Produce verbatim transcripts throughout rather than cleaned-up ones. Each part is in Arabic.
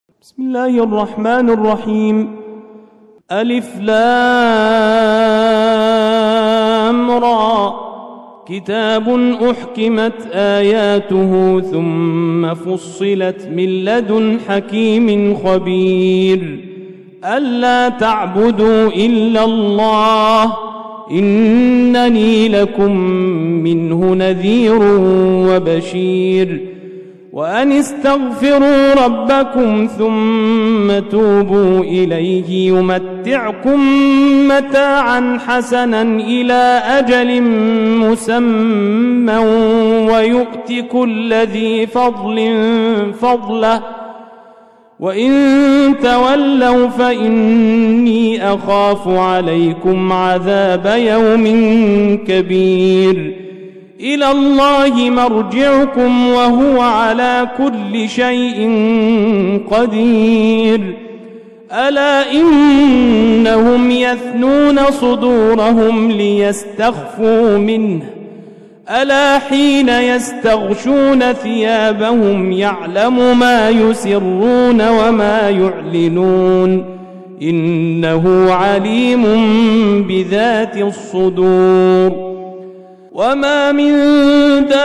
بسم الله الرحمن الرحيم. ألف لام را، كتاب أحكمت آياته ثم فصلت من لدن حكيم خبير ألا تعبدوا إلا الله إنني لكم منه نذير وبشير وأن استغفروا ربكم ثم توبوا إليه يمتعكم متاعا حسنا إلى أجل مسمى ويؤت كل ذي فضل فضله وإن تولوا فإني أخاف عليكم عذاب يوم كبير إلى الله مرجعكم وهو على كل شيء قدير ألا إنهم يثنون صدورهم ليستخفوا منه ألا حين يستغشون ثيابهم يعلم ما يسرون وما يعلنون إنه عليم بذات الصدور وما من دابة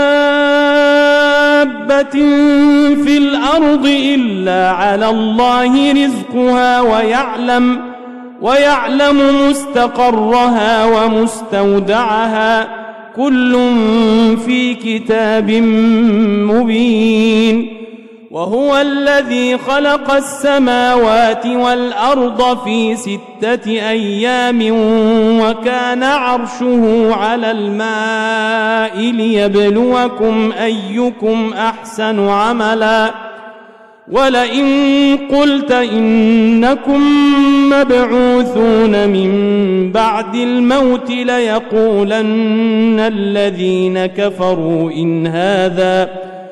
في الأرض إلا على الله رزقها ويعلم ويعلم مستقرها ومستودعها كل في كتاب مبين وهو الذي خلق السماوات والأرض في ستة أيام وكان عرشه على الماء ليبلوكم أيكم أحسن عملا ولئن قلت إنكم مبعوثون من بعد الموت ليقولن الذين كفروا إن هذا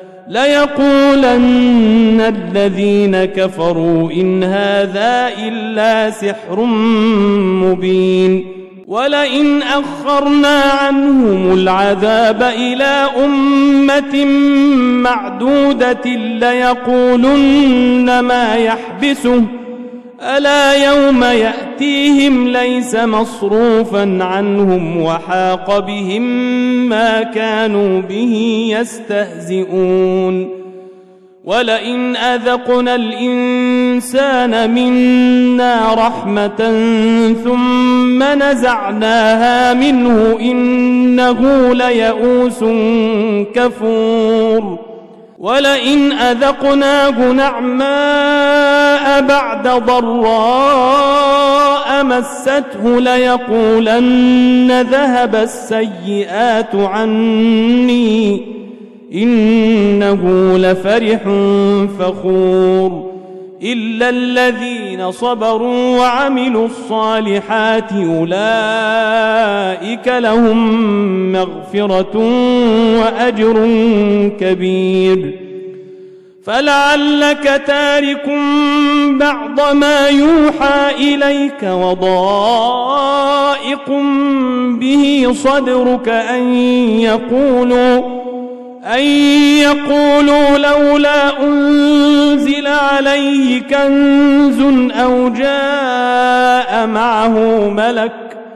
ليقولن الذين كفروا إن هذا إلا سحر مبين ولئن أخرنا عنهم العذاب إلى أمة معدودة ليقولن ما يحبسه ألا يوم يأتيهم ليس مصروفا عنهم وحاق بهم ما كانوا به يستهزئون ولئن أذقنا الإنسان منا رحمة ثم نزعناها منه إنه ليئوس كفور ولئن أذقناه نعماء بعد ضراء مسته ليقولن ذهب السيئات عني إنه لفرح فخور إلا الذين صبروا وعملوا الصالحات أولئك لهم مغفرة وأجر كبير فلعلك تارك بعض ما يوحى إليك وضائق به صدرك أن يقولوا أن يقولوا لولا أنزل عليه كنز أو جاء معه ملك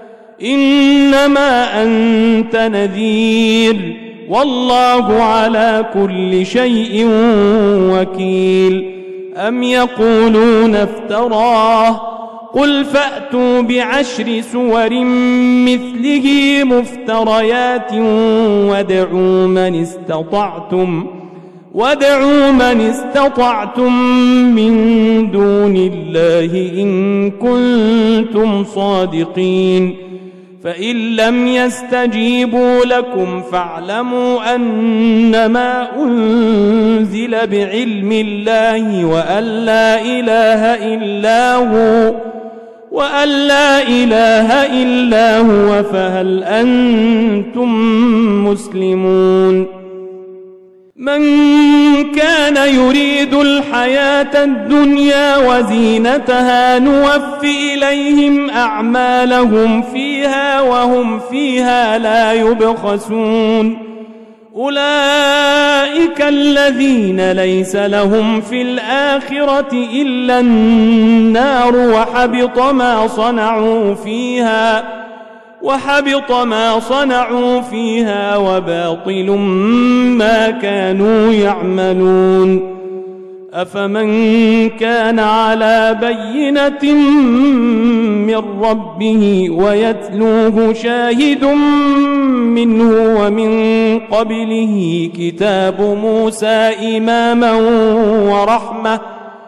إنما أنت نذير والله على كل شيء وكيل أم يقولون افتراه قل فأتوا بعشر سور مثله مفتريات وادعوا من استطعتم وادعوا من استطعتم من دون الله إن كنتم صادقين فإن لم يستجيبوا لكم فاعلموا أنما أنزل بعلم الله وأن لا إله إلا هو وأن لا إله إلا هو فهل أنتم مسلمون من كان يريد الحياة الدنيا وزينتها نوف إليهم أعمالهم فيها وهم فيها لا يبخسون أولئك الذين ليس لهم في الآخرة إلا النار وحبط ما صنعوا فيها وحبط ما صنعوا فيها وباطل ما كانوا يعملون. أفمن كان على بينة من ربه ويتلوه شاهد منه ومن قبله كتاب موسى إماما ورحمة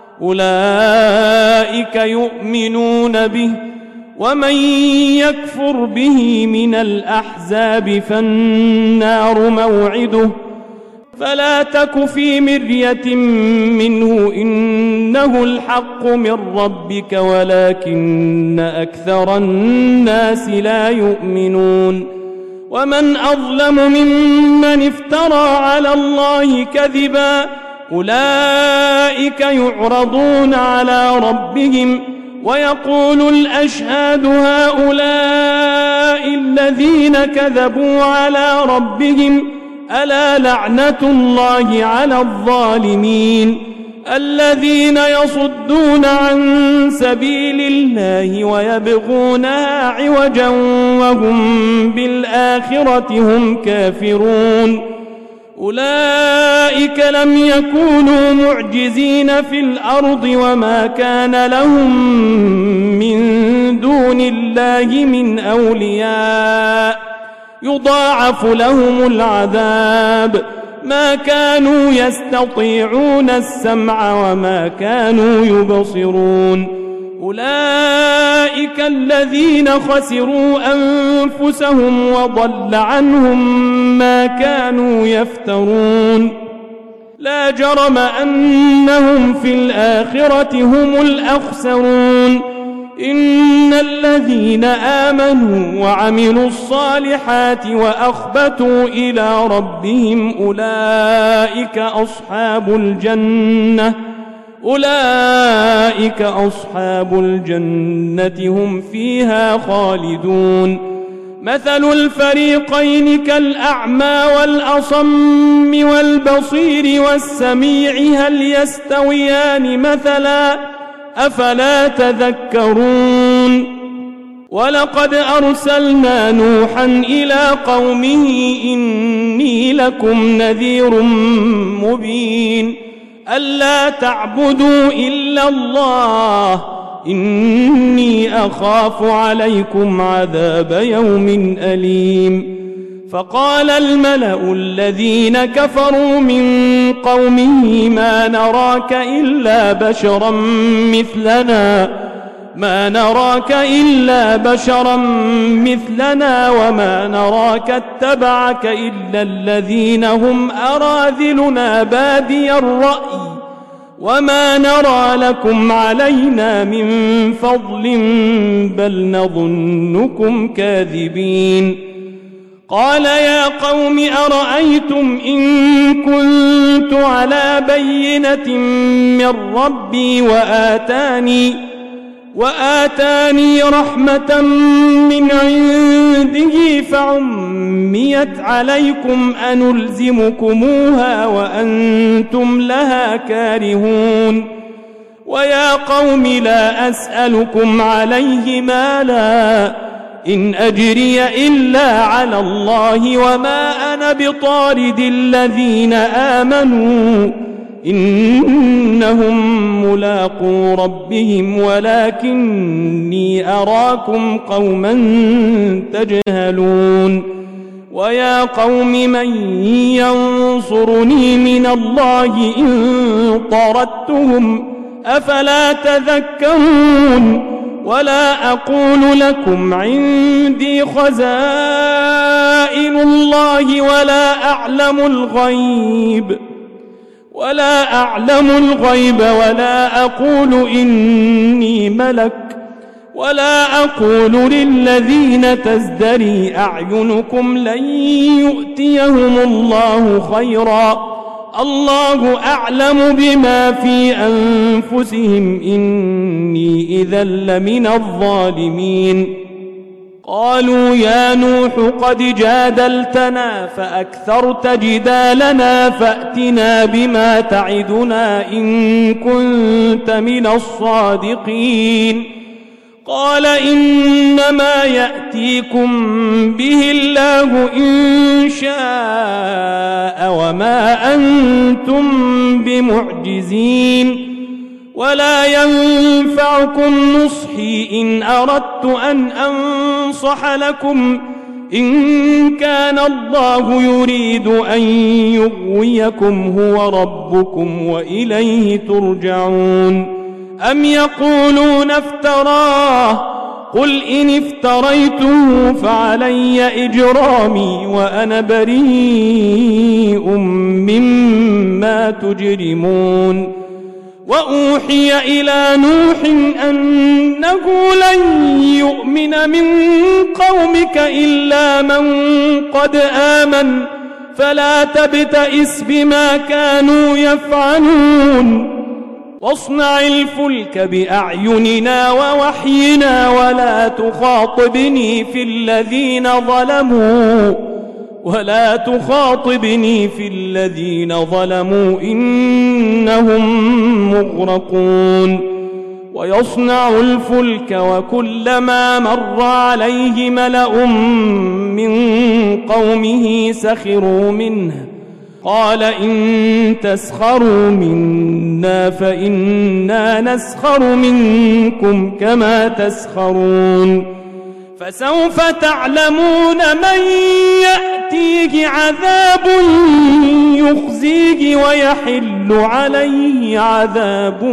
أولئك يؤمنون به، ومن يكفر به من الأحزاب فالنار موعده، فلا تك في مرية منه إنه الحق من ربك ولكن أكثر الناس لا يؤمنون. ومن أظلم ممن افترى على الله كذبا أولئك يعرضون على ربهم ويقول الأشهاد هؤلاء الذين كذبوا على ربهم ألا لعنة الله على الظالمين الذين يصدون عن سبيل الله ويبغونها عوجا وهم بالآخرة هم كافرون. أولئك لم يكونوا معجزين في الأرض وما كان لهم من دون الله من أولياء يضاعف لهم العذاب ما كانوا يستطيعون السمع وما كانوا يبصرون. أولئك الذين خسروا أنفسهم وضل عنهم ما كانوا يفترون. لا جرم أنهم في الآخرة هم الأخسرون. إن الذين آمنوا وعملوا الصالحات وأخبتوا إلى ربهم أولئك أصحاب الجنة أولئك أصحاب الجنة هم فيها خالدون. مثل الفريقين كالأعمى والأصم والبصير والسميع هل يستويان مثلا أفلا تذكرون. ولقد أرسلنا نوحا إلى قومه إني لكم نذير مبين ألا تعبدوا إلا الله إني أخاف عليكم عذاب يوم أليم. فقال الملأ الذين كفروا من قومه ما نراك إلا بشرا مثلنا ما نراك إلا بشرا مثلنا وما نراك اتبعك إلا الذين هم أراذلنا بادي الرأي وما نرى لكم علينا من فضل بل نظنكم كاذبين. قال يا قوم أرأيتم إن كنت على بينة من ربي وآتاني وآتاني رحمة من عنده فعميت عليكم أنلزمكموها وأنتم لها كارهون. ويا قوم لا أسألكم عليه مالا إن أجري إلا على الله وما أنا بطارد الذين آمنوا إنهم ملاقو ربهم ولكني أراكم قوما تجهلون. ويا قوم من ينصرني من الله إن طردتهم أفلا تذكرون. ولا أقول لكم عندي خزائن الله ولا أعلم الغيب ولا أعلم الغيب ولا أقول إني ملك ولا أقول للذين تزدري أعينكم لن يؤتيهم الله خيرا الله أعلم بما في أنفسهم إني إذا لمن الظالمين. قالوا يا نوح قد جادلتنا فأكثرت جدالنا فأتنا بما تعدنا إن كنت من الصادقين قال إنما يأتيكم به الله إن شاء وما أنتم بمعجزين ولا ينفعكم نصحي إن أردت أن أنصح لكم إن كان الله يريد أن يغويكم هو ربكم وإليه ترجعون أم يقولون افتراه قل إن افتريته فعلي إجرامي وأنا بريء مما تجرمون وأوحي إلى نوح أنه لن يؤمن من قومك إلا من قد آمن فلا تبتئس بما كانوا يفعلون واصنع الفلك بأعيننا ووحينا ولا تخاطبني في الذين ظلموا ولا تخاطبني في الذين ظلموا إنهم مغرقون ويصنع الفلك وكلما مر عليه ملأ من قومه سخروا منه قال إن تسخروا منا فإنا نسخر منكم كما تسخرون فسوف تعلمون من يأتيه عذاب يخزيه ويحل عليه عذاب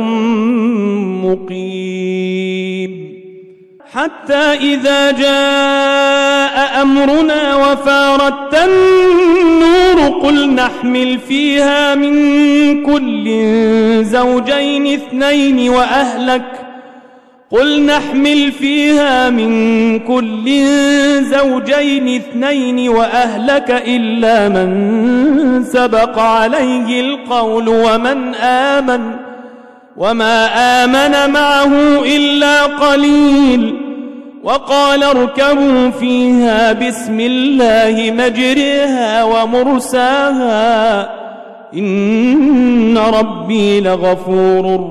مقيم حتى إذا جاء أمرنا وفارت النور قل نحمل فيها من كل زوجين اثنين وأهلك قل نحمل فيها من كل زوجين اثنين وأهلك إلا من سبق عليه القول ومن آمن وما آمن معه إلا قليل وقال اركبوا فيها بسم الله مجريها ومرساها إن ربي لغفور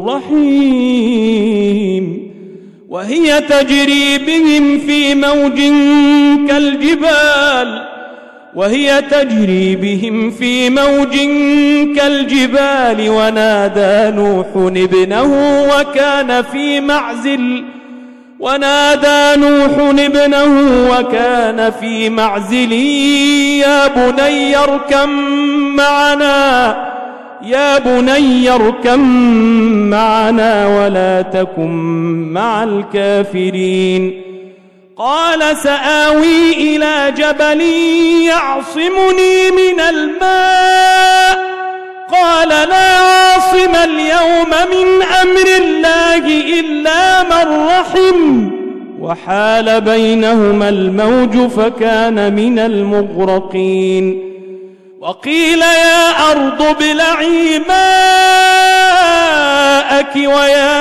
رحيم وهي تجري بهم في موج كالجبال وهي تجري بهم في موج كالجبال ونادى نوح ابنه وكان في معزل ونادى نوح ابنه وكان في معزل يا بني اركب معنا يا بني اركب معنا ولا تكن مع الكافرين قال سآوي إلى جبل يعصمني من الماء قال لا عاصم اليوم من أمر الله إلا من رحم وحال بينهما الموج فكان من المغرقين وقيل يا أرض ابلعي ماءك ويا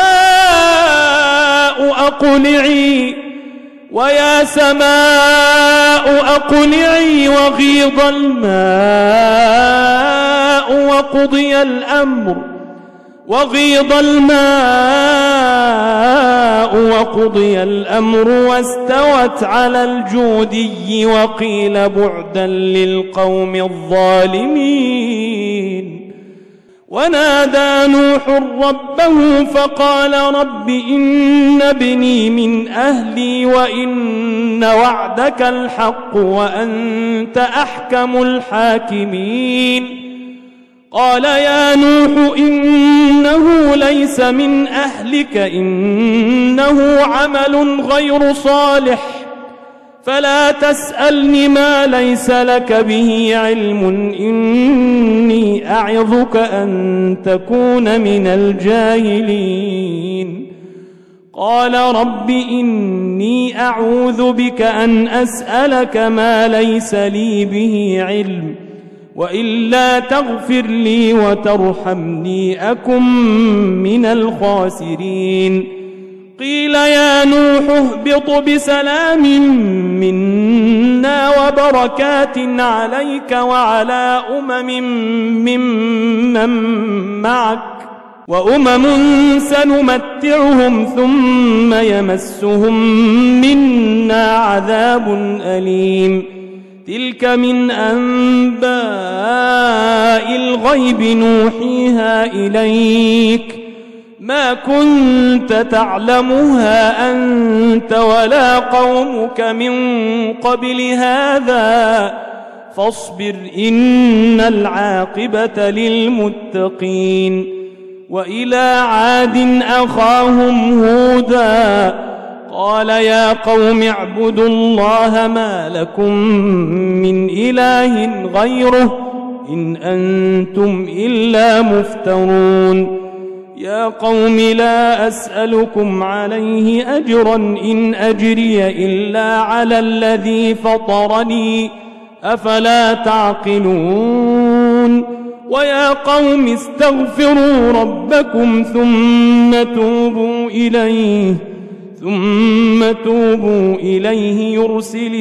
سماء أقلعي ويا سماء أقلعي وغيض الماء وقضي الأمر وغيض الماء وقضي الأمر واستوت على الجودي وقيل بعدا للقوم الظالمين ونادى نوح ربه فقال رب إن ابني من أهلي وإن وعدك الحق وأنت أحكم الحاكمين قال يا نوح إنه ليس من أهلك إنه عمل غير صالح فلا تسألني ما ليس لك به علم إني أعظك أن تكون من الجاهلين قال رب إني أعوذ بك أن أسألك ما ليس لي به علم وإلا تغفر لي وترحمني أكن من الخاسرين قيل يا نوح اهبط بسلام منا وبركات عليك وعلى أمم ممن معك وأمم سنمتعهم ثم يمسهم منا عذاب أليم تلك من أنباء الغيب نوحيها إليك ما كنت تعلمها أنت ولا قومك من قبل هذا فاصبر إن العاقبة للمتقين وإلى عاد أخاهم هودا قال يا قوم اعبدوا الله ما لكم من إله غيره إن أنتم إلا مفترون يا قوم لا أسألكم عليه أجرا إن أجري إلا على الذي فطرني أفلا تعقلون ويا قوم استغفروا ربكم ثم توبوا إليه ثم توبوا إليه يرسل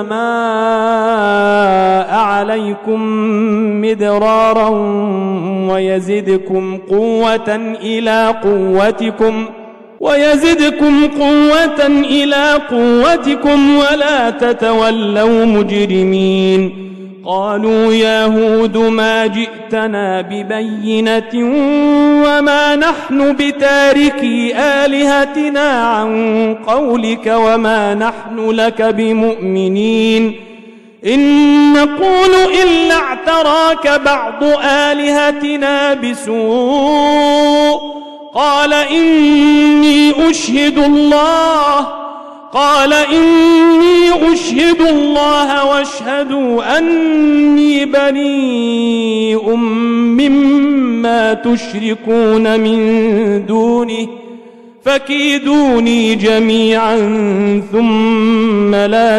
السماء عليكم مدرارا ويزدكم قوة إلى قوتكم ويزدكم قوة إلى قوتكم ولا تتولوا مجرمين قالوا يا هود ما جئتنا ببينة وما نحن بتاركي آلهتنا عن قولك وما نحن لك بمؤمنين إن نقول إلا اعتراك بعض آلهتنا بسوء قال إني أشهد الله قال إني أشهد الله واشهدوا أني بريء مما تشركون من دونه فكيدوني جميعا ثم لا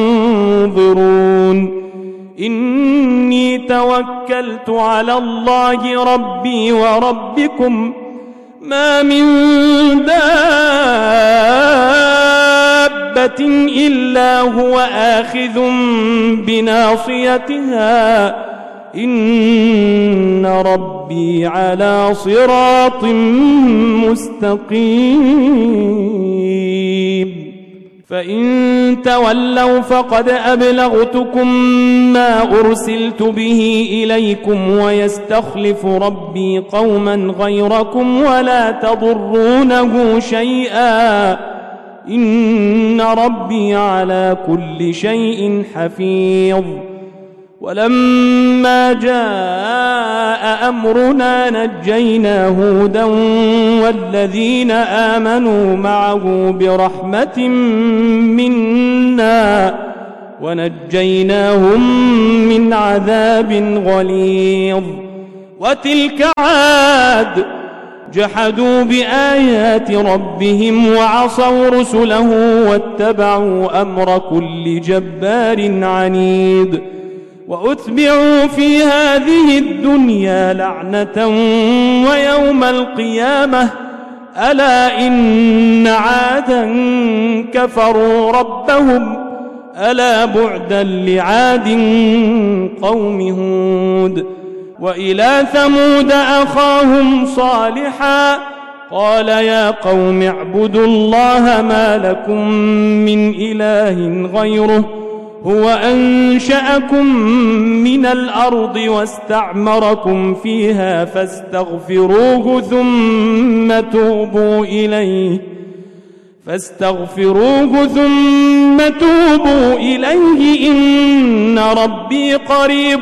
تنظرون إني توكلت على الله ربي وربكم ما من دابة إلا هو آخذ بناصيتها إن ربي على صراط مستقيم فإن تولوا فقد أبلغتكم ما أرسلت به إليكم ويستخلف ربي قوما غيركم ولا تضرونه شيئا إن ربي على كل شيء حفيظ ولما جاء أمرنا نجينا هودا والذين آمنوا معه برحمة منا ونجيناهم من عذاب غليظ وتلك عاد جحدوا بآيات ربهم وعصوا رسله واتبعوا أمر كل جبار عنيد وأتبعوا في هذه الدنيا لعنة ويوم القيامة ألا إن عادا كفروا ربهم ألا بعدا لعاد قوم هود وإلى ثمود أخاهم صالحا قال يا قوم اعبدوا الله ما لكم من إله غيره هو أنشأكم من الأرض واستعمركم فيها فاستغفروه ثم توبوا إليه فاستغفروه ثم توبوا إليه إن ربي قريب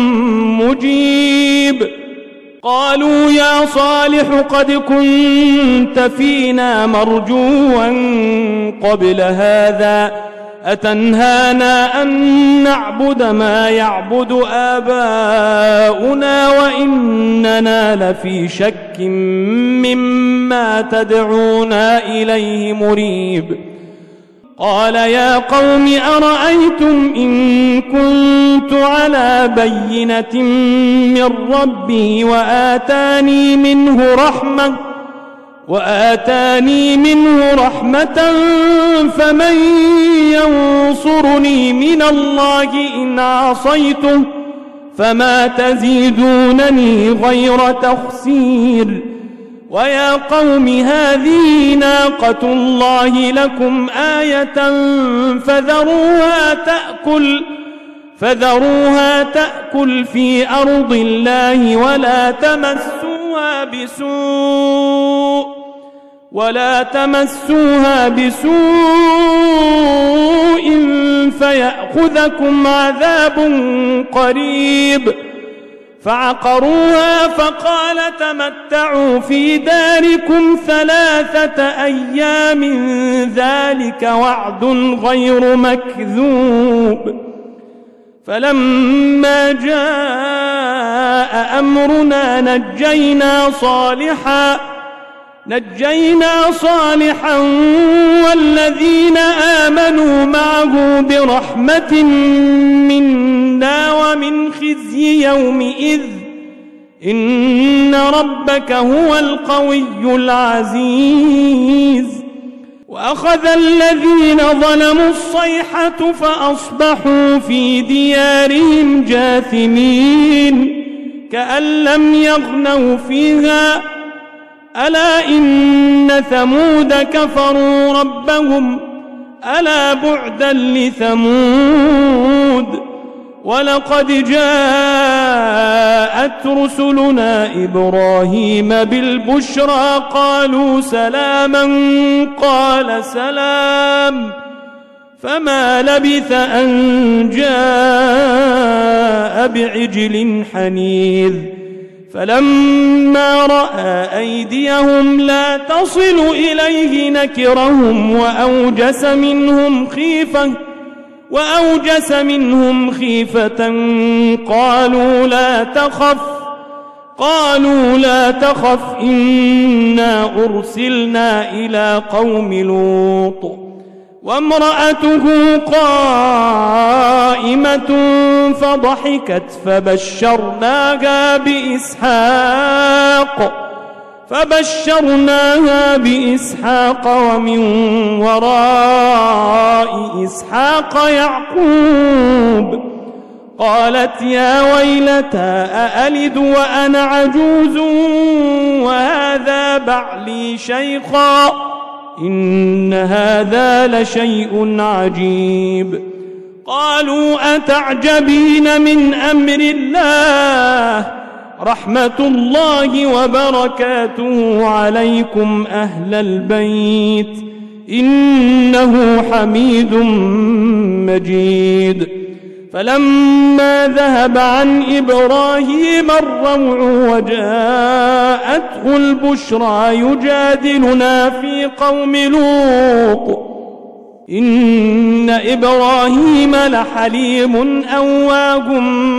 مجيب قالوا يا صالح قد كنت فينا مرجوا قبل هذا أتنهانا أن نعبد ما يعبد آباؤنا وإننا لفي شك مما تدعونا إليه مريب قال يا قوم أرأيتم إن كنت على بينة من ربي وآتاني منه رحمة وآتاني منه رحمة فمن ينصرني من الله إن عصيته فما تزيدونني غير تخسير ويا قوم هذه ناقة الله لكم آية فذروها تأكل فذروها تأكل في أرض الله ولا تمسوها بسوء ولا تمسوها بسوء فيأخذكم عذاب قريب فعقروها فقال تمتعوا في داركم ثلاثة أيام ذلك وعد غير مكذوب فلما جاء أمرنا نجينا صالحا نجينا صالحا والذين آمنوا معه برحمة منا ومن خزي يومئذ إن ربك هو القوي العزيز وأخذ الذين ظلموا الصيحة فأصبحوا في ديارهم جاثمين كأن لم يغنوا فيها ألا إن ثمود كفروا ربهم ألا بعدا لثمود ولقد جاءت رسلنا إبراهيم بالبشرى قالوا سلاما قال سلام فما لبث أن جاء بعجل حنيذ فلما رأى أيديهم لا تصل إليه نكرهم وأوجس منهم خيفة وأوجس منهم خيفة قالوا لا تخف قالوا لا تخف إنا أرسلنا إلى قوم لوط وامرأته قائمة فضحكت فبشرناها بإسحاق فبشرناها بإسحاق ومن وراء إسحاق يعقوب قالت يا ويلتى أألد وأنا عجوز وهذا بعلي شيخا إن هذا لشيء عجيب قالوا أتعجبين من أمر الله رحمة الله وبركاته عليكم أهل البيت إنه حميد مجيد فلما ذهب عن إبراهيم الروع وجاءته البشرى يجادلنا في قوم لوط إن إبراهيم لحليم أواه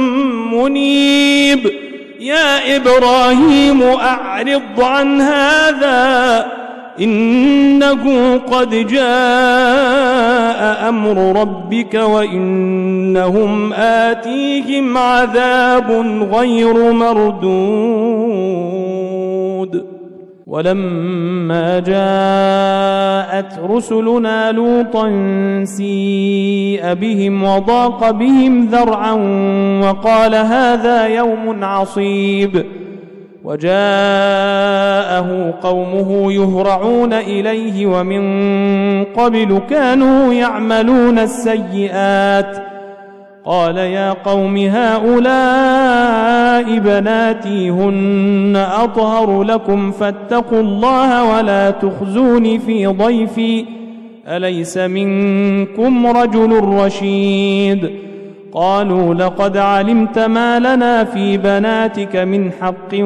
منيب يا إبراهيم أعرض عن هذا إنه قد جاء أمر ربك وإنهم آتيهم عذاب غير مردود ولما جاءت رسلنا لوطا سيء بهم وضاق بهم ذرعا وقال هذا يوم عصيب وجاءه قومه يهرعون إليه ومن قبل كانوا يعملون السيئات قال يا قوم هؤلاء بناتي هن أطهر لكم فاتقوا الله ولا تخزوني في ضيفي أليس منكم رجل رشيد قالوا لقد علمت ما لنا في بناتك من حق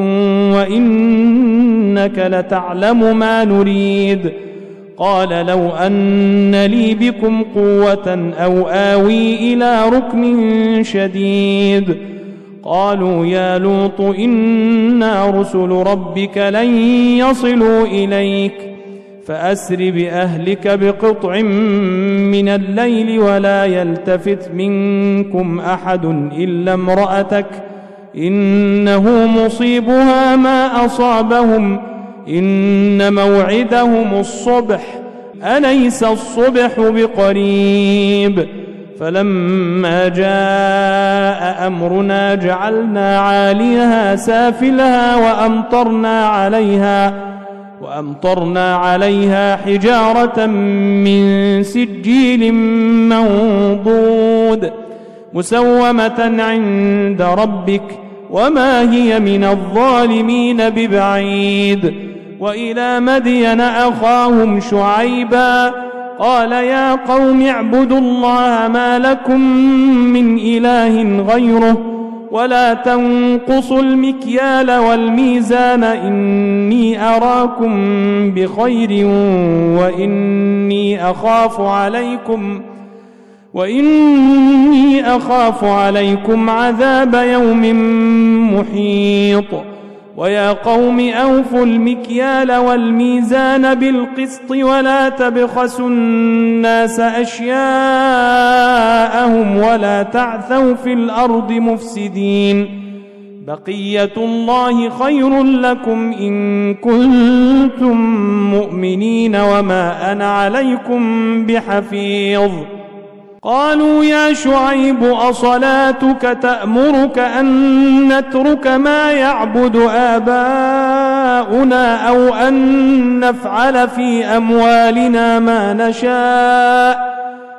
وإنك لتعلم ما نريد قال لو أن لي بكم قوة أو آوي إلى ركن شديد قالوا يا لوط إنا رسل ربك لن يصلوا إليك فأسر بأهلك بقطع من الليل ولا يلتفت منكم أحد إلا امرأتك إنه مصيبها ما أصابهم إن موعدهم الصبح أليس الصبح بقريب فلما جاء أمرنا جعلنا عاليها سافلها وأمطرنا عليها وأمطرنا عليها حجارة من سجيل منضود مسومة عند ربك وما هي من الظالمين ببعيد وإلى مدين أخاهم شعيبا قال يا قوم اعبدوا الله ما لكم من إله غيره ولا تنقصوا المكيال والميزان إني أراكم بخير وإني أخاف عليكم وإني أخاف عليكم عذاب يوم محيط ويا قوم أوفوا المكيال والميزان بالقسط ولا تبخسوا الناس أشياءهم ولا تعثوا في الأرض مفسدين بقية الله خير لكم إن كنتم مؤمنين وما أنا عليكم بحفيظ قالوا يا شعيب أصلاتك تأمرك أن نترك ما يعبد آباؤنا أو أن نفعل في أموالنا ما نشاء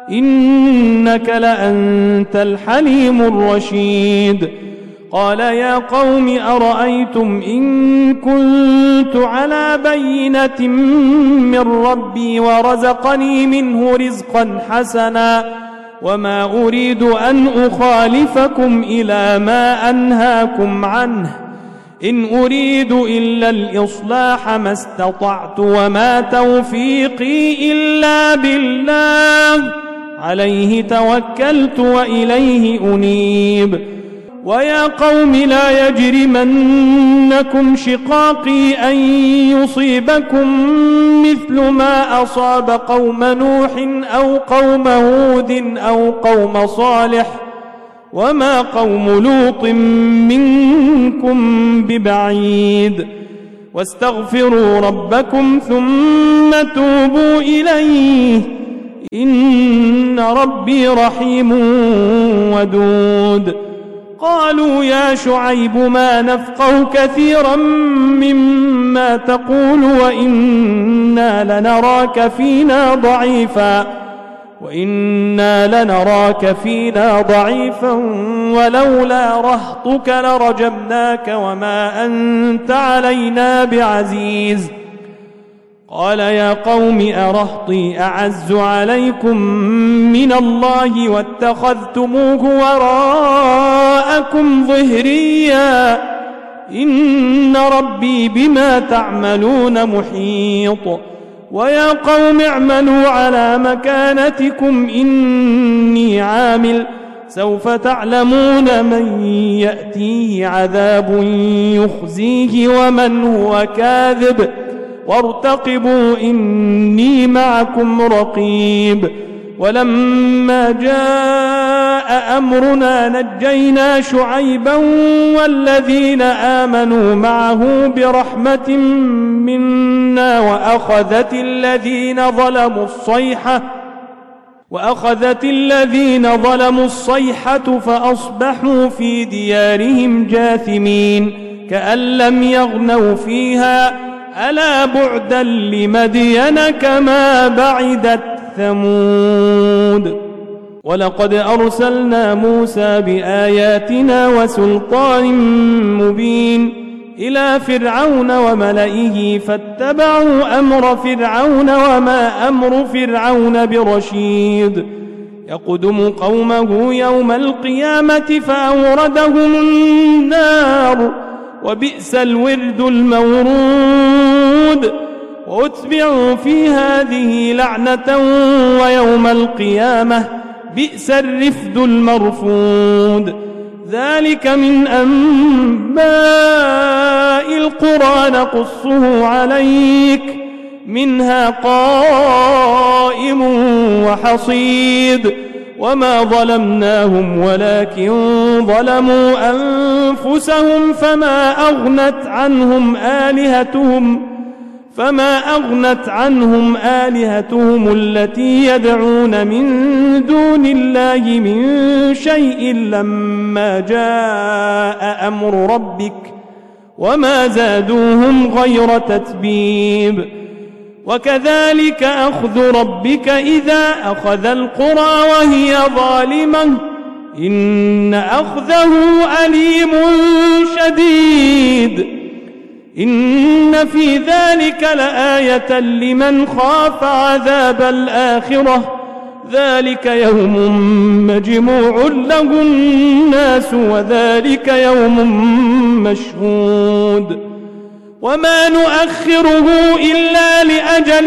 إنك لأنت الحليم الرشيد قال يا قوم أرأيتم إن كنت على بينة من ربي ورزقني منه رزقا حسنا وما أريد أن أخالفكم إلى ما أنهاكم عنه إن أريد إلا الإصلاح ما استطعت وما توفيقي إلا بالله عليه توكلت وإليه أنيب ويا قوم لا يجرمنكم شقاقي أن يصيبكم مثل ما أصاب قوم نوح أو قوم هود أو قوم صالح وما قوم لوط منكم ببعيد واستغفروا ربكم ثم توبوا إليه إن ربي رحيم ودود قالوا يا شعيب ما نفقه كثيرا مما تقول وإنا لنراك فينا ضعيفا وإنا لنراك فينا ضعيفا ولولا رهطك لرجمناك وما أنت علينا بعزيز قال يا قوم أرهطي أعز عليكم من الله واتخذتموه وراءكم ظهريا إن ربي بما تعملون محيط ويا قوم اعملوا على مكانتكم إني عامل سوف تعلمون من يأتيه عذاب يخزيه ومن هو كاذب وارتقبوا إني معكم رقيب ولما جاء أمرنا نجينا شعيبا والذين آمنوا معه برحمة منا وأخذت الذين ظلموا الصيحة وأخذت الذين ظلموا الصيحة فأصبحوا في ديارهم جاثمين كأن لم يغنوا فيها ألا بعدا لمدين كما بعدت ثمود ولقد أرسلنا موسى بآياتنا وسلطان مبين إلى فرعون وملئه فاتبعوا أمر فرعون وما أمر فرعون برشيد يقدم قومه يوم القيامة فأوردهم النار وبئس الورد المورود وأتبعوا في هذه لعنة ويوم القيامة بئس الرفد المرفود ذلك من أنباء القرى نقصه عليك منها قائم وحصيد وما ظلمناهم ولكن ظلموا أنفسهم فما أغنت عنهم آلهتهم فما أغنت عنهم آلهتهم التي يدعون من دون الله من شيء لما جاء أمر ربك وما زادوهم غير تتبيب وكذلك أخذ ربك إذا أخذ القرى وهي ظالمة إن أخذه أليم شديد إن في ذلك لآية لمن خاف عذاب الآخرة ذلك يوم مجموع له الناس وذلك يوم مشهود وما نؤخره إلا لأجل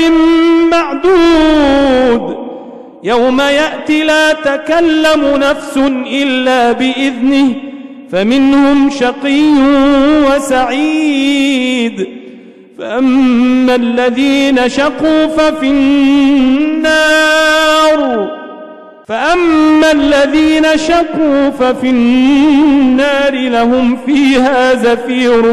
معدود يوم يأتي لا تكلم نفس إلا بإذنه فمنهم شقي وسعيد فأما الذين شقوا ففي النار فأما الذين شقوا ففي النار لهم فيها زفير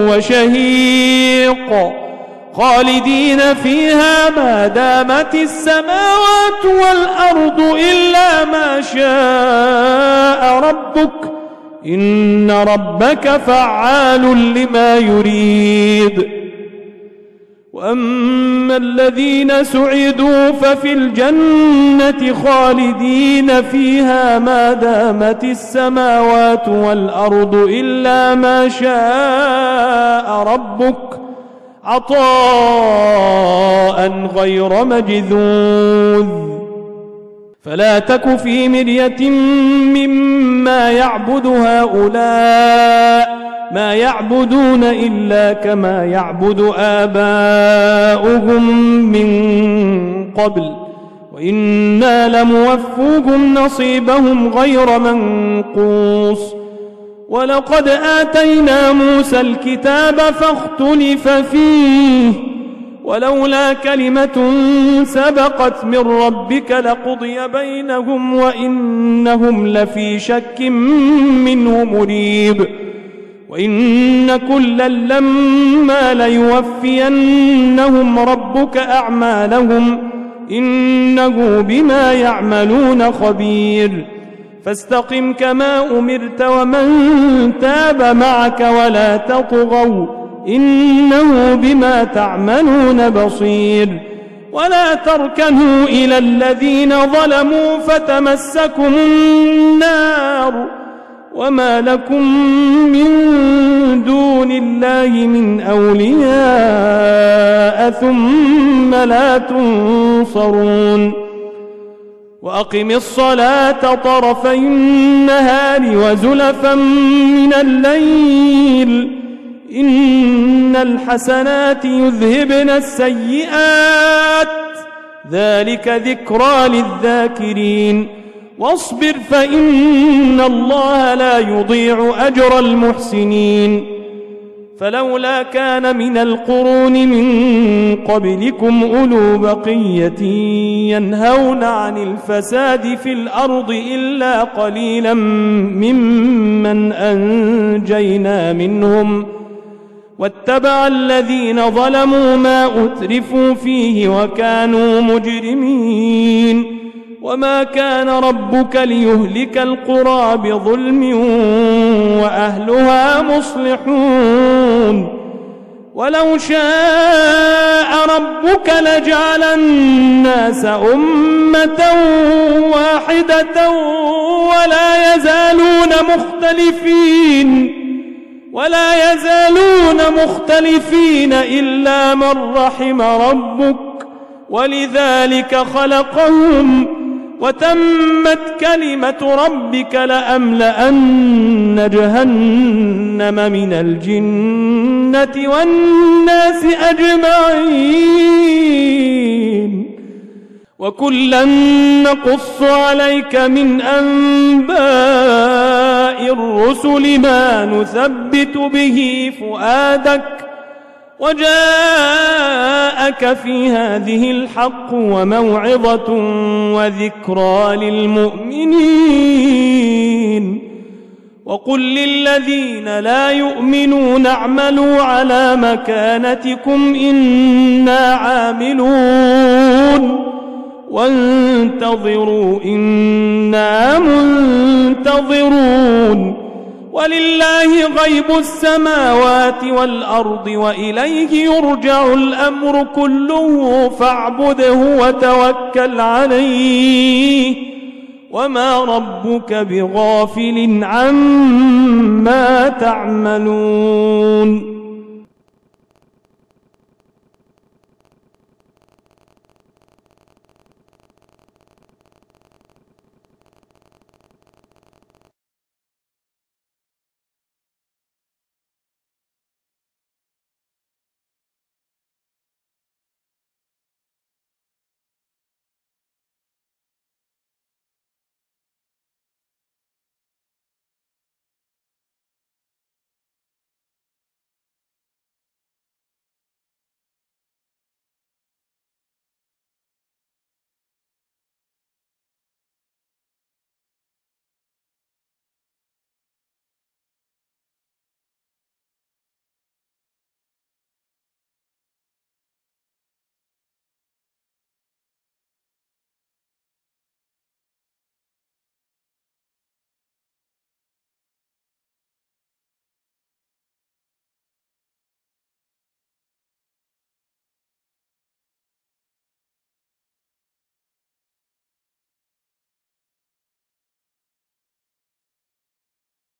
وشهيق خالدين فيها ما دامت السماوات والأرض إلا ما شاء ربك إن ربك فعال لما يريد وأما الذين سعدوا ففي الجنة خالدين فيها ما دامت السماوات والأرض إلا ما شاء ربك عطاء غير مجذوذ فلا تك في مرية مما يعبد هؤلاء ما يعبدون إلا كما يعبد آباؤهم من قبل وإنا لموفوهم نصيبهم غير منقوص ولقد آتينا موسى الكتاب فاختلف فيه ولولا كلمة سبقت من ربك لقضي بينهم وإنهم لفي شك منه مريب وإن كلا لما ليوفينهم ربك أعمالهم إنه بما يعملون خبير فاستقم كما أمرت ومن تاب معك ولا تطغوا إنه بما تعملون بصير ولا تركنوا إلى الذين ظلموا فتمسكم النار وما لكم من دون الله من أولياء ثم لا تنصرون وأقم الصلاة طرفي النهار وزلفا من الليل إن الحسنات يذهبن السيئات ذلك ذكرى للذاكرين واصبر فإن الله لا يضيع أجر المحسنين فلولا كان من القرون من قبلكم أولو بقية ينهون عن الفساد في الأرض إلا قليلا ممن أنجينا منهم واتبع الذين ظلموا ما أترفوا فيه وكانوا مجرمين وما كان ربك ليهلك القرى بظلم وأهلها مصلحون ولو شاء ربك لجعل الناس أمة واحدة ولا يزالون مختلفين ولا يزالون مختلفين إلا من رحم ربك ولذلك خلقهم وتمت كلمة ربك لأملأن جهنم من الجنة والناس أجمعين وكلا نقص عليك من أنباء الرسل ما نثبت به فؤادك وجاءك في هذه الحق وموعظة وذكرى للمؤمنين وقل للذين لا يؤمنون اعملوا على مكانتكم إنا عاملون وانتظروا إنا منتظرون ولله غيب السماوات والأرض وإليه يرجع الأمر كله فاعبده وتوكل عليه وما ربك بغافل عما تعملون